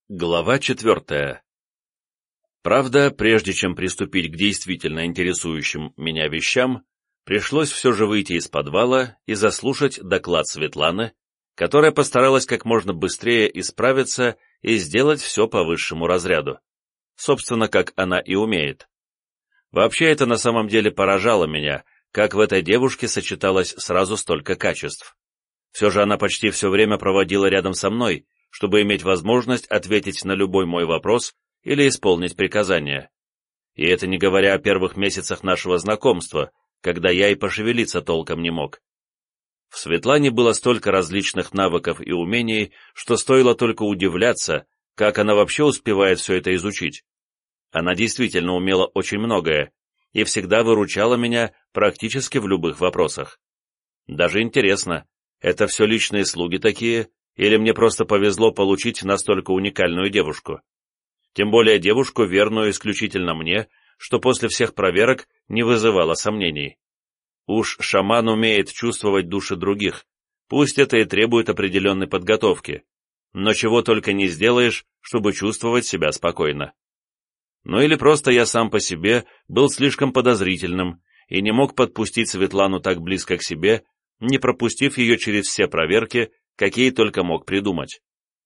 Глава 4. Правда, прежде чем приступить к действительно интересующим меня вещам, пришлось все же выйти из подвала и заслушать доклад Светланы, которая постаралась как можно быстрее исправиться и сделать все по высшему разряду. Собственно, как она и умеет. Вообще, это на самом деле поражало меня, как в этой девушке сочеталось сразу столько качеств. Все же она почти все время проводила рядом со мной, чтобы иметь возможность ответить на любой мой вопрос или исполнить приказание. И это не говоря о первых месяцах нашего знакомства, когда я и пошевелиться толком не мог. В Светлане было столько различных навыков и умений, что стоило только удивляться, как она вообще успевает все это изучить. Она действительно умела очень многое и всегда выручала меня практически в любых вопросах. Даже интересно, это все личные слуги такие, или мне просто повезло получить настолько уникальную девушку? Тем более девушку, верную исключительно мне, что после всех проверок не вызывало сомнений. Уж шаман умеет чувствовать души других, пусть это и требует определенной подготовки, но чего только не сделаешь, чтобы чувствовать себя спокойно. Ну или просто я сам по себе был слишком подозрительным и не мог подпустить Светлану так близко к себе, не пропустив ее через все проверки, какие только мог придумать.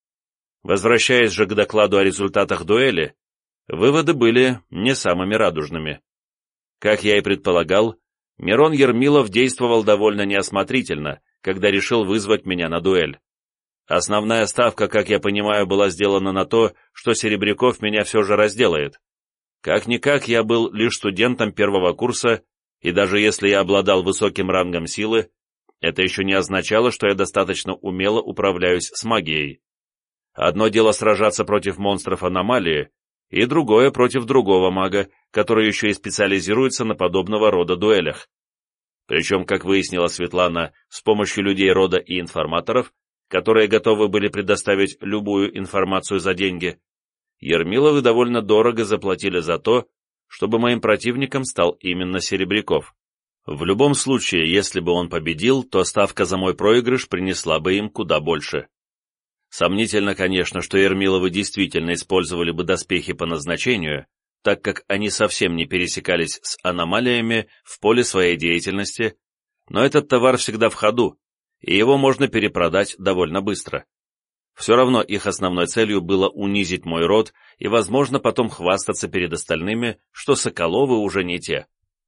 Возвращаясь же к докладу о результатах дуэли, выводы были не самыми радужными. Как я и предполагал, Мирон Ермилов действовал довольно неосмотрительно, когда решил вызвать меня на дуэль. Основная ставка, как я понимаю, была сделана на то, что Серебряков меня все же разделает. Как-никак я был лишь студентом первого курса, и даже если я обладал высоким рангом силы, это еще не означало, что я достаточно умело управляюсь с магией. Одно дело сражаться против монстров аномалии, и другое против другого мага, который еще и специализируется на подобного рода дуэлях. Причем, как выяснила Светлана, с помощью людей рода и информаторов, которые готовы были предоставить любую информацию за деньги, Ермиловы довольно дорого заплатили за то, чтобы моим противником стал именно Серебряков. В любом случае, если бы он победил, то ставка за мой проигрыш принесла бы им куда больше. Сомнительно, конечно, что Ермиловы действительно использовали бы доспехи по назначению, так как они совсем не пересекались с аномалиями в поле своей деятельности, но этот товар всегда в ходу, и его можно перепродать довольно быстро. Все равно их основной целью было унизить мой род и, возможно, потом хвастаться перед остальными, что Соколовы уже не те.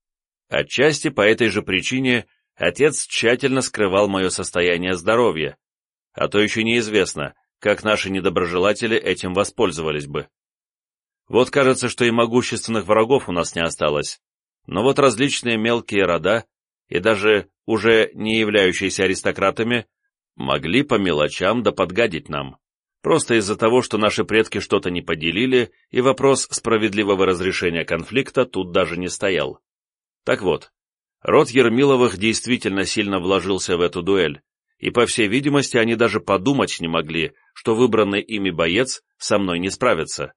Отчасти по этой же причине отец тщательно скрывал мое состояние здоровья, а то еще неизвестно, как наши недоброжелатели этим воспользовались бы. Вот кажется, что и могущественных врагов у нас не осталось, но вот различные мелкие рода, и даже уже не являющиеся аристократами, могли по мелочам да подгадить нам, просто из-за того, что наши предки что-то не поделили, и вопрос справедливого разрешения конфликта тут даже не стоял. Так вот, род Ермиловых действительно сильно вложился в эту дуэль, и, по всей видимости, они даже подумать не могли, что выбранный ими боец со мной не справится.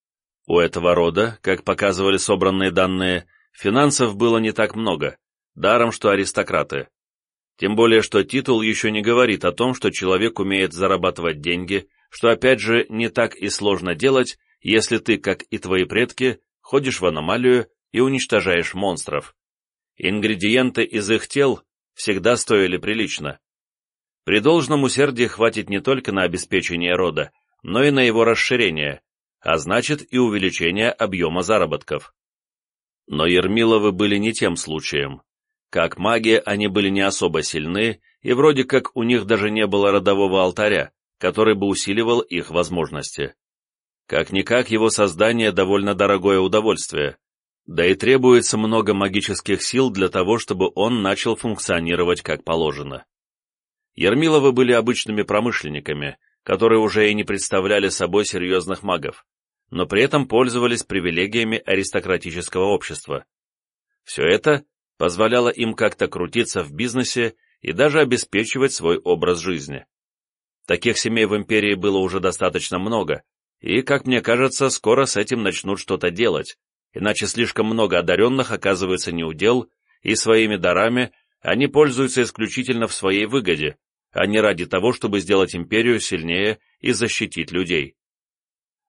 У этого рода, как показывали собранные данные, финансов было не так много, даром что аристократы. Тем более, что титул еще не говорит о том, что человек умеет зарабатывать деньги, что опять же не так и сложно делать, если ты, как и твои предки, ходишь в аномалию и уничтожаешь монстров. Ингредиенты из их тел всегда стоили прилично. При должном усердии хватит не только на обеспечение рода, но и на его расширение, а значит и увеличение объема заработков. Но Ермиловы были не тем случаем. Как маги они были не особо сильны, и вроде как у них даже не было родового алтаря, который бы усиливал их возможности. Как-никак его создание довольно дорогое удовольствие, да и требуется много магических сил для того, чтобы он начал функционировать как положено. Ермиловы были обычными промышленниками, которые уже и не представляли собой серьезных магов, но при этом пользовались привилегиями аристократического общества. Все это позволяло им как-то крутиться в бизнесе и даже обеспечивать свой образ жизни. Таких семей в империи было уже достаточно много, и, как мне кажется, скоро с этим начнут что-то делать, иначе слишком много одаренных оказывается неудел, и своими дарами они пользуются исключительно в своей выгоде, а не ради того, чтобы сделать империю сильнее и защитить людей.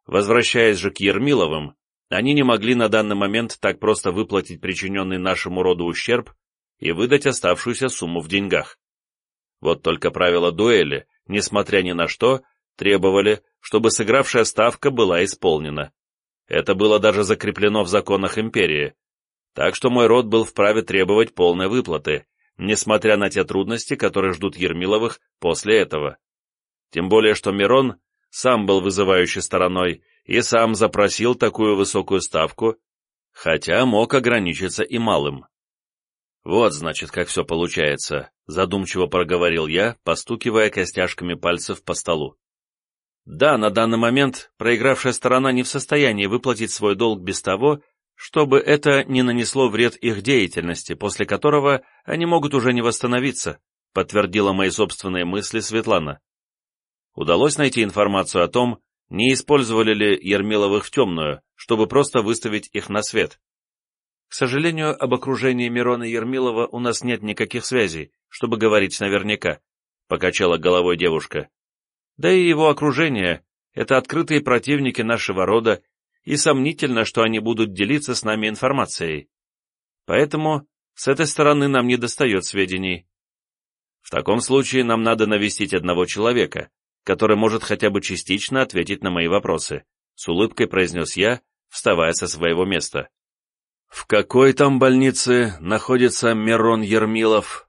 Возвращаясь же к Ермиловым, они не могли на данный момент так просто выплатить причиненный нашему роду ущерб и выдать оставшуюся сумму в деньгах. Вот только правила дуэли, несмотря ни на что, требовали, чтобы сыгравшая ставка была исполнена. Это было даже закреплено в законах империи, так что мой род был вправе требовать полной выплаты, несмотря на те трудности, которые ждут Ермиловых после этого. Тем более, что Мирон сам был вызывающей стороной и сам запросил такую высокую ставку, хотя мог ограничиться и малым. «Вот, значит, как все получается», — задумчиво проговорил я, постукивая костяшками пальцев по столу. «Да, на данный момент проигравшая сторона не в состоянии выплатить свой долг без того, чтобы это не нанесло вред их деятельности, после которого они могут уже не восстановиться», — подтвердила мои собственные мысли Светлана. Удалось найти информацию о том, не использовали ли Ермиловых в темную, чтобы просто выставить их на свет. «К сожалению, об окружении Мирона Ермилова у нас нет никаких связей, чтобы говорить наверняка», — покачала головой девушка. «Да и его окружение — это открытые противники нашего рода, и сомнительно, что они будут делиться с нами информацией. Поэтому с этой стороны нам не достает сведений. В таком случае нам надо навестить одного человека, который может хотя бы частично ответить на мои вопросы», — с улыбкой произнес я, вставая со своего места. «В какой там больнице находится Мирон Ермилов?»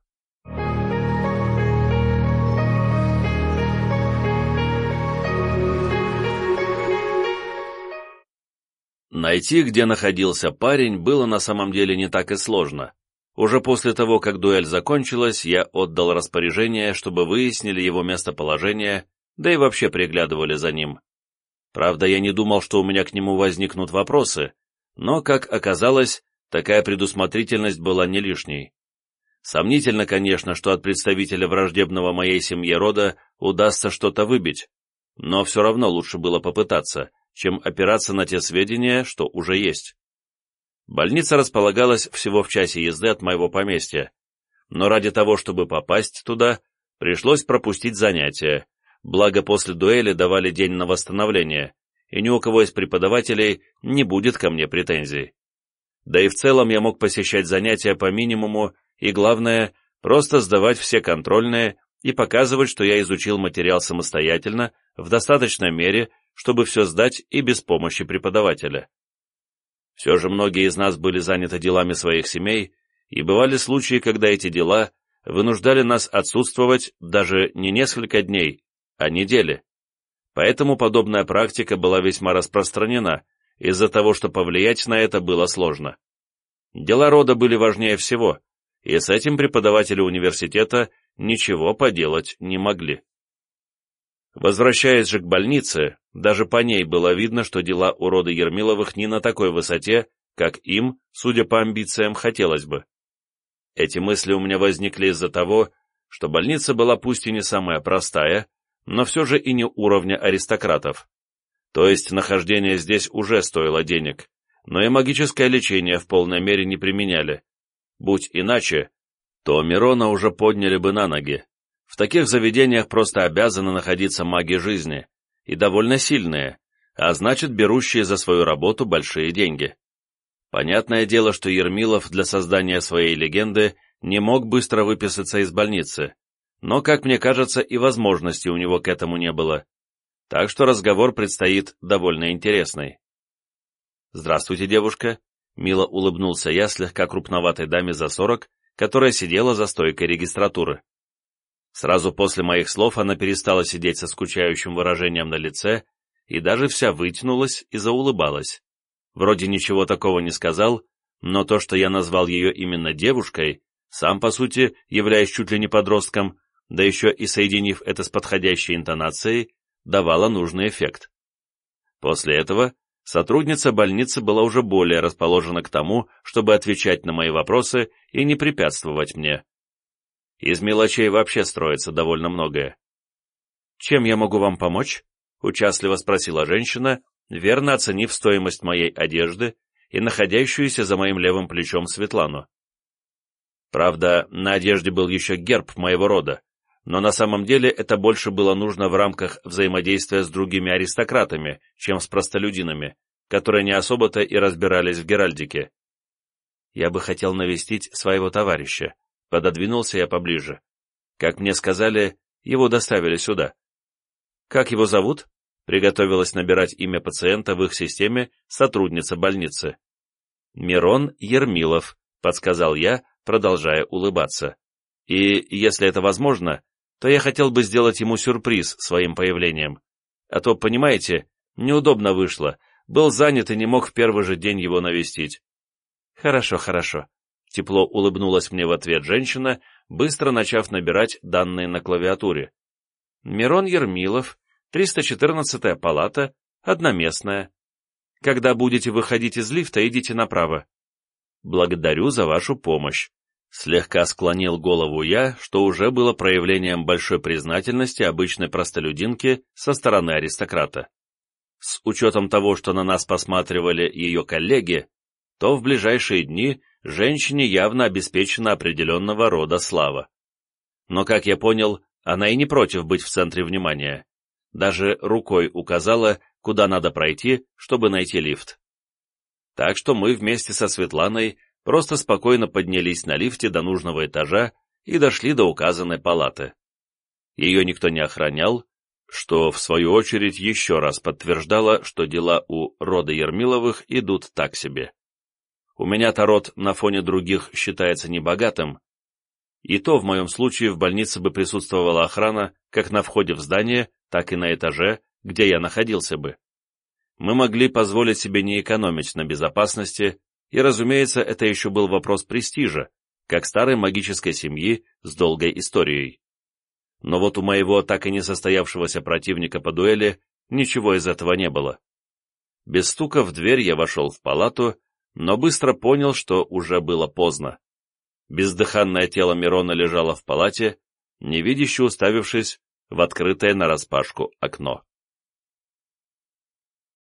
Найти, где находился парень, было на самом деле не так и сложно. Уже после того, как дуэль закончилась, я отдал распоряжение, чтобы выяснили его местоположение, да и вообще приглядывали за ним. Правда, я не думал, что у меня к нему возникнут вопросы, но, как оказалось, такая предусмотрительность была не лишней. Сомнительно, конечно, что от представителя враждебного моей семье рода удастся что-то выбить, но все равно лучше было попытаться, чем опираться на те сведения, что уже есть. Больница располагалась всего в часе езды от моего поместья, но ради того, чтобы попасть туда, пришлось пропустить занятия, благо после дуэли давали день на восстановление, и ни у кого из преподавателей не будет ко мне претензий. Да и в целом я мог посещать занятия по минимуму, и главное, просто сдавать все контрольные и показывать, что я изучил материал самостоятельно, в достаточной мере, чтобы все сдать и без помощи преподавателя. Все же многие из нас были заняты делами своих семей, и бывали случаи, когда эти дела вынуждали нас отсутствовать даже не несколько дней, а недели. Поэтому подобная практика была весьма распространена, из-за того, что повлиять на это было сложно. Дела рода были важнее всего, и с этим преподаватели университета ничего поделать не могли. Возвращаясь же к больнице, даже по ней было видно, что дела у рода Ермиловых не на такой высоте, как им, судя по амбициям, хотелось бы. Эти мысли у меня возникли из-за того, что больница была пусть и не самая простая, но все же и не уровня аристократов. То есть нахождение здесь уже стоило денег, но и магическое лечение в полной мере не применяли. Будь иначе, то Мирона уже подняли бы на ноги. В таких заведениях просто обязаны находиться маги жизни, и довольно сильные, а значит, берущие за свою работу большие деньги. Понятное дело, что Ермилов для создания своей легенды не мог быстро выписаться из больницы, но, как мне кажется, и возможности у него к этому не было. Так что разговор предстоит довольно интересный. «Здравствуйте, девушка», — мило улыбнулся я слегка крупноватой даме за 40, которая сидела за стойкой регистратуры. Сразу после моих слов она перестала сидеть со скучающим выражением на лице и даже вся вытянулась и заулыбалась. Вроде ничего такого не сказал, но то, что я назвал ее именно девушкой, сам, по сути, являясь чуть ли не подростком, да еще и соединив это с подходящей интонацией, давало нужный эффект. После этого сотрудница больницы была уже более расположена к тому, чтобы отвечать на мои вопросы и не препятствовать мне. Из мелочей вообще строится довольно многое. «Чем я могу вам помочь?» — участливо спросила женщина, верно оценив стоимость моей одежды и находящуюся за моим левым плечом Светлану. Правда, на одежде был еще герб моего рода, но на самом деле это больше было нужно в рамках взаимодействия с другими аристократами, чем с простолюдинами, которые не особо-то и разбирались в геральдике. «Я бы хотел навестить своего товарища», — пододвинулся я поближе. «Как мне сказали, его доставили сюда». «Как его зовут?» — приготовилась набирать имя пациента в их системе сотрудница больницы. «Мирон Ермилов», — подсказал я, продолжая улыбаться. «И, если это возможно, то я хотел бы сделать ему сюрприз своим появлением. А то, понимаете, неудобно вышло, был занят и не мог в первый же день его навестить». «Хорошо, хорошо», — тепло улыбнулась мне в ответ женщина, быстро начав набирать данные на клавиатуре. «Мирон Ермилов, 314-я палата, одноместная. Когда будете выходить из лифта, идите направо». «Благодарю за вашу помощь». Слегка склонил голову я, что уже было проявлением большой признательности обычной простолюдинки со стороны аристократа. С учетом того, что на нас посматривали ее коллеги, то в ближайшие дни женщине явно обеспечена определенного рода слава. Но, как я понял, она и не против быть в центре внимания. Даже рукой указала, куда надо пройти, чтобы найти лифт. Так что мы вместе со Светланой просто спокойно поднялись на лифте до нужного этажа и дошли до указанной палаты. Ее никто не охранял, что, в свою очередь, еще раз подтверждало, что дела у рода Ермиловых идут так себе. У меня-то род на фоне других считается небогатым, и то в моем случае в больнице бы присутствовала охрана как на входе в здание, так и на этаже, где я находился бы. Мы могли позволить себе не экономить на безопасности, и, разумеется, это еще был вопрос престижа, как старой магической семьи с долгой историей. Но вот у моего так и не состоявшегося противника по дуэли ничего из этого не было. Без стука в дверь я вошел в палату, но быстро понял, что уже было поздно. Бездыханное тело Мирона лежало в палате, невидяще уставившись в открытое нараспашку окно.